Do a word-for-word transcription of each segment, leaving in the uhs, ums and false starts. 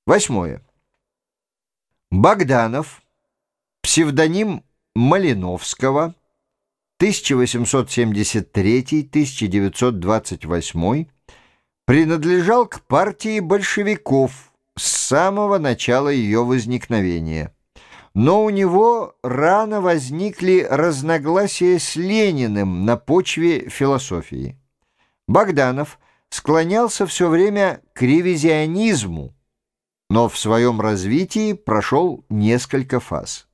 Восьмое. Богданов, псевдоним Малиновского, тысяча восемьсот семьдесят третий — тысяча девятьсот двадцать восьмой, принадлежал к партии большевиков с самого начала ее возникновения. Но у него рано возникли разногласия с Лениным на почве философии. Богданов склонялся все время к ревизионизму, но в своем развитии прошел несколько фаз.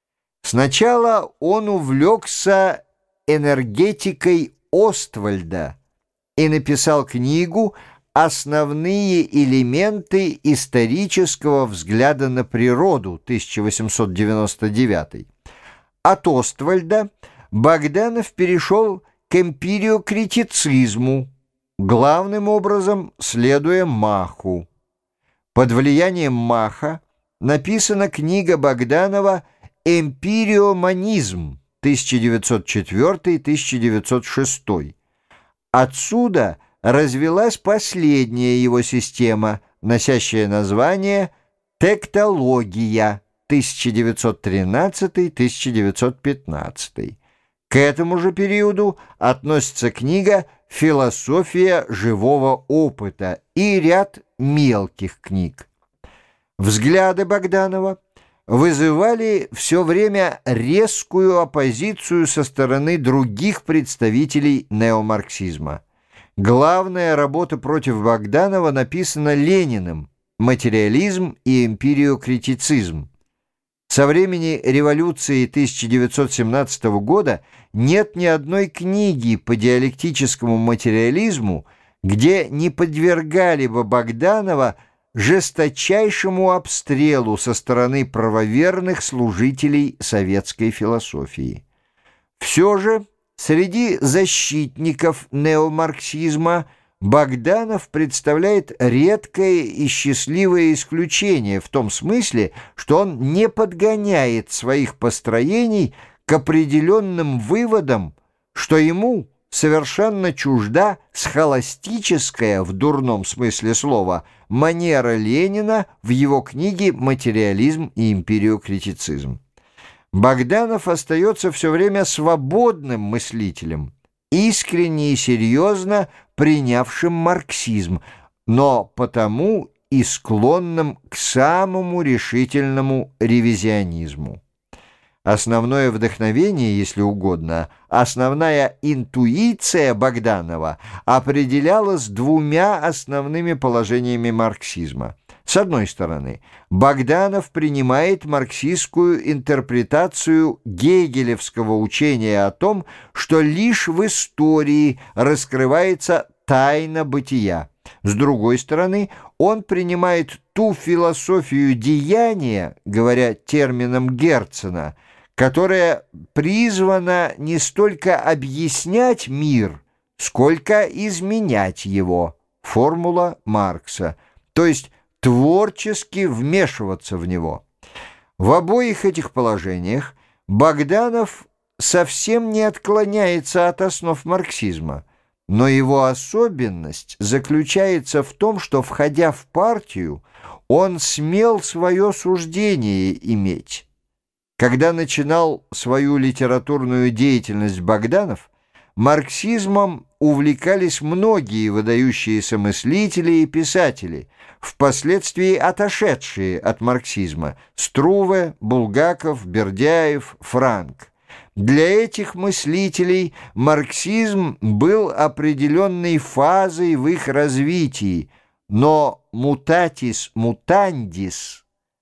Сначала он увлекся энергетикой Оствальда и написал книгу «Основные элементы исторического взгляда на природу» тысяча восемьсот девяносто девятый. От Оствальда Богданов перешел к эмпириокритицизму, главным образом следуя Маху. Под влиянием Маха написана книга Богданова «Эмпириоманизм» тысяча девятьсот четвёртый — тысяча девятьсот шестой. Отсюда развилась последняя его система, носящая название «Тектология» тысяча девятьсот тринадцатый — тысяча девятьсот пятнадцатый. К этому же периоду относится книга «Философия живого опыта» и ряд мелких книг. Взгляды Богданова вызывали все время резкую оппозицию со стороны других представителей неомарксизма. Главная работа против Богданова написана Лениным «Материализм и эмпириокритицизм». Со времени революции тысяча девятьсот семнадцатого года нет ни одной книги по диалектическому материализму, где не подвергали бы Богданова жесточайшему обстрелу со стороны правоверных служителей советской философии. Все же среди защитников неомарксизма Богданов представляет редкое и счастливое исключение в том смысле, что он не подгоняет своих построений к определенным выводам, что ему совершенно чужда схоластическая, в дурном смысле слова, манера Ленина в его книге «Материализм и эмпириокритицизм». Богданов остается все время свободным мыслителем, искренне и серьезно принявшим марксизм, но потому и склонным к самому решительному ревизионизму. Основное вдохновение, если угодно, основная интуиция Богданова определялась двумя основными положениями марксизма. С одной стороны, Богданов принимает марксистскую интерпретацию гегелевского учения о том, что лишь в истории раскрывается тайна бытия. С другой стороны, он принимает ту философию деяния, говоря термином Герцена, которая призвана не столько объяснять мир, сколько изменять его, формула Маркса, то есть творчески вмешиваться в него. В обоих этих положениях Богданов совсем не отклоняется от основ марксизма, но его особенность заключается в том, что, входя в партию, он смел свое суждение иметь. Когда начинал свою литературную деятельность Богданов, марксизмом увлекались многие выдающиеся мыслители и писатели, впоследствии отошедшие от марксизма: Струве, Булгаков, Бердяев, Франк. Для этих мыслителей марксизм был определенной фазой в их развитии, но mutatis mutandis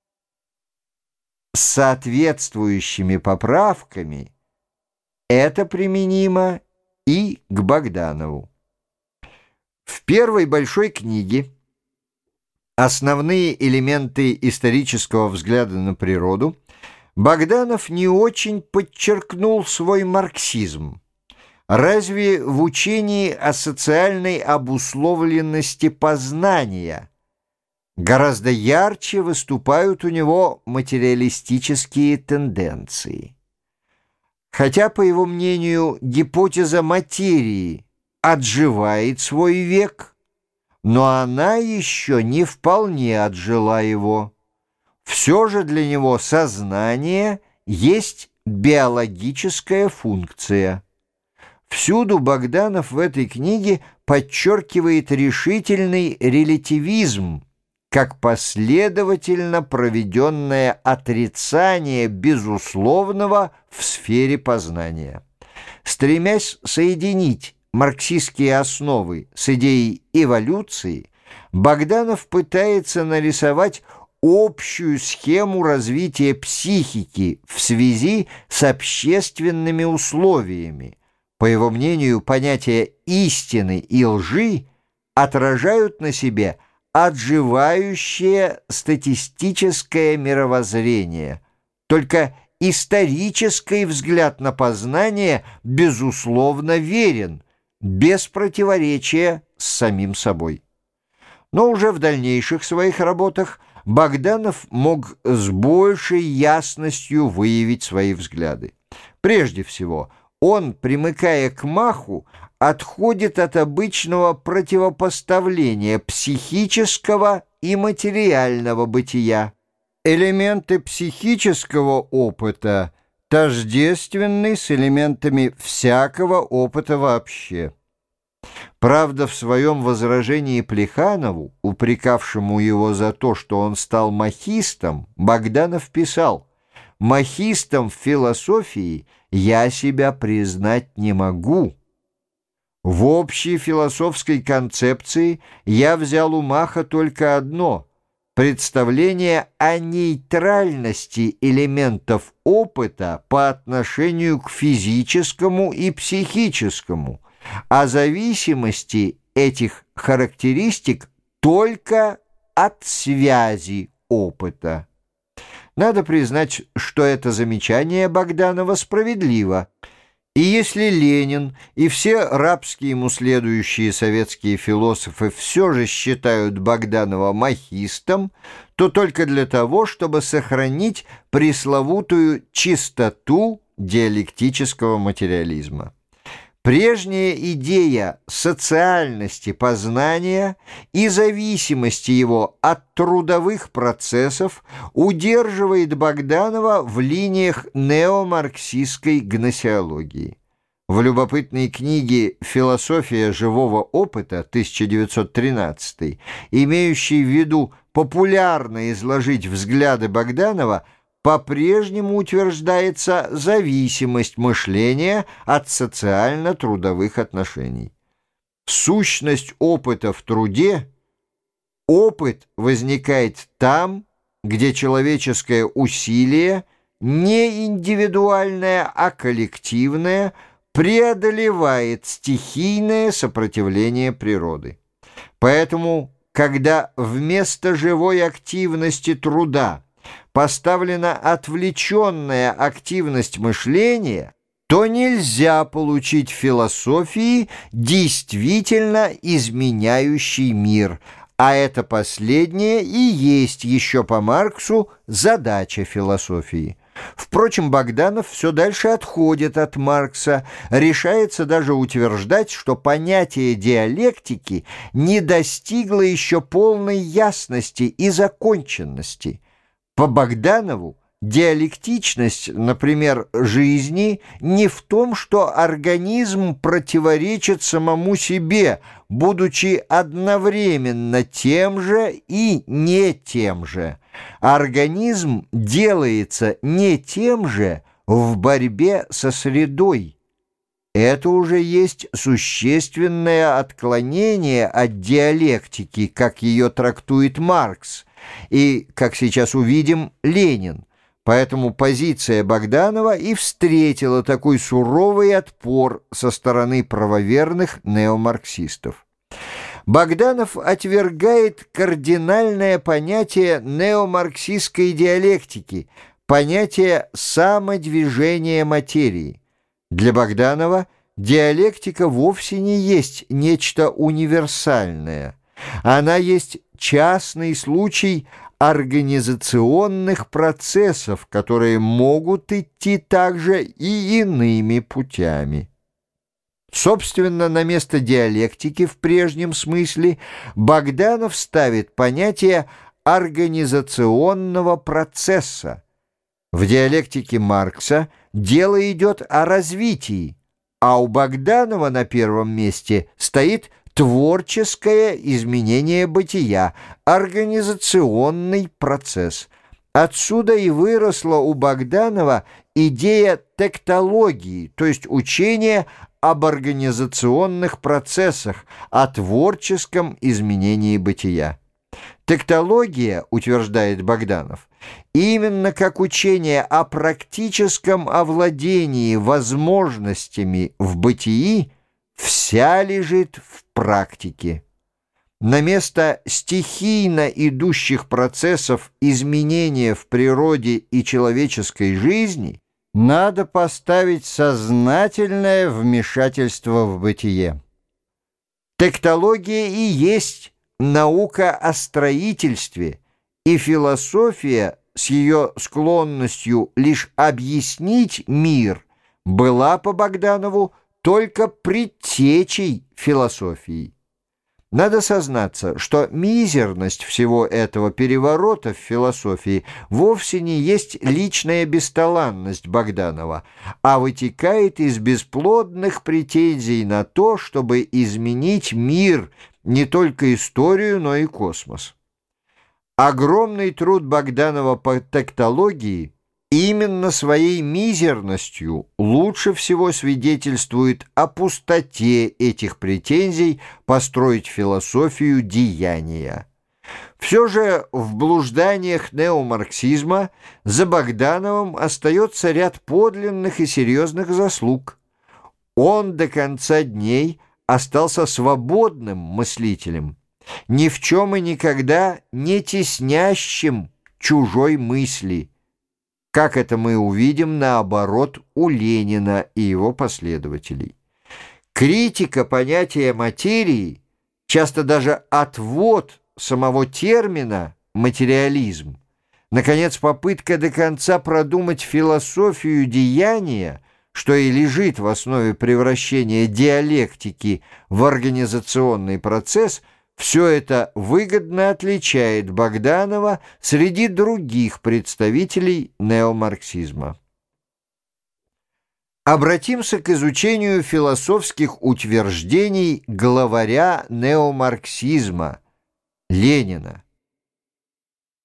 с соответствующими поправками это применимо и к Богданову. В первой большой книге «Основные элементы исторического взгляда на природу» Богданов не очень подчеркнул свой марксизм. Разве в учении о социальной обусловленности познания гораздо ярче выступают у него материалистические тенденции? Хотя, по его мнению, гипотеза материи отживает свой век, но она еще не вполне отжила его. Все же для него сознание есть биологическая функция. Всюду Богданов в этой книге подчеркивает решительный релятивизм, как последовательно проведенное отрицание безусловного в сфере познания. Стремясь соединить марксистские основы с идеей эволюции, Богданов пытается нарисовать общую схему развития психики в связи с общественными условиями. По его мнению, понятия истины и лжи отражают на себе отживающее статистическое мировоззрение. Только исторический взгляд на познание, безусловно, верен, без противоречия с самим собой. Но уже в дальнейших своих работах Богданов мог с большей ясностью выявить свои взгляды. Прежде всего, он, примыкая к Маху, отходит от обычного противопоставления психического и материального бытия. Элементы психического опыта тождественны с элементами всякого опыта вообще. Правда, в своем возражении Плеханову, упрекавшему его за то, что он стал махистом, Богданов писал: «Махистом в философии я себя признать не могу. В общей философской концепции я взял у Маха только одно — представление о нейтральности элементов опыта по отношению к физическому и психическому, о зависимости этих характеристик только от связи опыта». Надо признать, что это замечание Богданова справедливо. И если Ленин и все рабские ему следующие советские философы все же считают Богданова махистом, то только для того, чтобы сохранить пресловутую чистоту диалектического материализма. Прежняя идея социальности познания и зависимости его от трудовых процессов удерживает Богданова в линиях неомарксистской гносеологии. В любопытной книге «Философия живого опыта» тысяча девятьсот тринадцатый, имеющей в виду популярно изложить взгляды Богданова, по-прежнему утверждается зависимость мышления от социально-трудовых отношений. Сущность опыта в труде: опыт возникает там, где человеческое усилие, не индивидуальное, а коллективное, преодолевает стихийное сопротивление природы. Поэтому, когда вместо живой активности труда поставлена отвлеченная активность мышления, то нельзя получить в философии действительно изменяющий мир, а это последнее и есть еще по Марксу задача философии. Впрочем, Богданов все дальше отходит от Маркса, решается даже утверждать, что понятие диалектики не достигло еще полной ясности и законченности. По Богданову диалектичность, например, жизни не в том, что организм противоречит самому себе, будучи одновременно тем же и не тем же. Организм делается не тем же в борьбе со средой. Это уже есть существенное отклонение от диалектики, как ее трактует Маркс, и, как сейчас увидим, Ленин. Поэтому позиция Богданова и встретила такой суровый отпор со стороны правоверных неомарксистов. Богданов отвергает кардинальное понятие неомарксистской диалектики, понятие самодвижения материи. Для Богданова диалектика вовсе не есть нечто универсальное. Она есть частный случай организационных процессов, которые могут идти также и иными путями. Собственно, на место диалектики в прежнем смысле Богданов ставит понятие организационного процесса. В диалектике Маркса дело идет о развитии, а у Богданова на первом месте стоит творческое изменение бытия, организационный процесс. Отсюда и выросла у Богданова идея тектологии, то есть учения об организационных процессах, о творческом изменении бытия. Тектология, утверждает Богданов, именно как учение о практическом овладении возможностями в бытии, вся лежит в практике. На место стихийно идущих процессов изменения в природе и человеческой жизни надо поставить сознательное вмешательство в бытие. Тектология и есть наука о строительстве, и философия с ее склонностью лишь объяснить мир была по Богданову только предтечей философии. Надо сознаться, что мизерность всего этого переворота в философии вовсе не есть личная бесталанность Богданова, а вытекает из бесплодных претензий на то, чтобы изменить мир, не только историю, но и космос. Огромный труд Богданова по тектологии именно своей мизерностью лучше всего свидетельствует о пустоте этих претензий построить философию деяния. Все же в блужданиях неомарксизма за Богдановым остается ряд подлинных и серьезных заслуг. Он до конца дней остался свободным мыслителем, ни в чем и никогда не теснящим чужой мысли, как это мы увидим, наоборот, у Ленина и его последователей. Критика понятия материи, часто даже отвод самого термина «материализм», наконец, попытка до конца продумать философию деяния, что и лежит в основе превращения диалектики в организационный процесс, все это выгодно отличает Богданова среди других представителей неомарксизма. Обратимся к изучению философских утверждений главаря неомарксизма Ленина.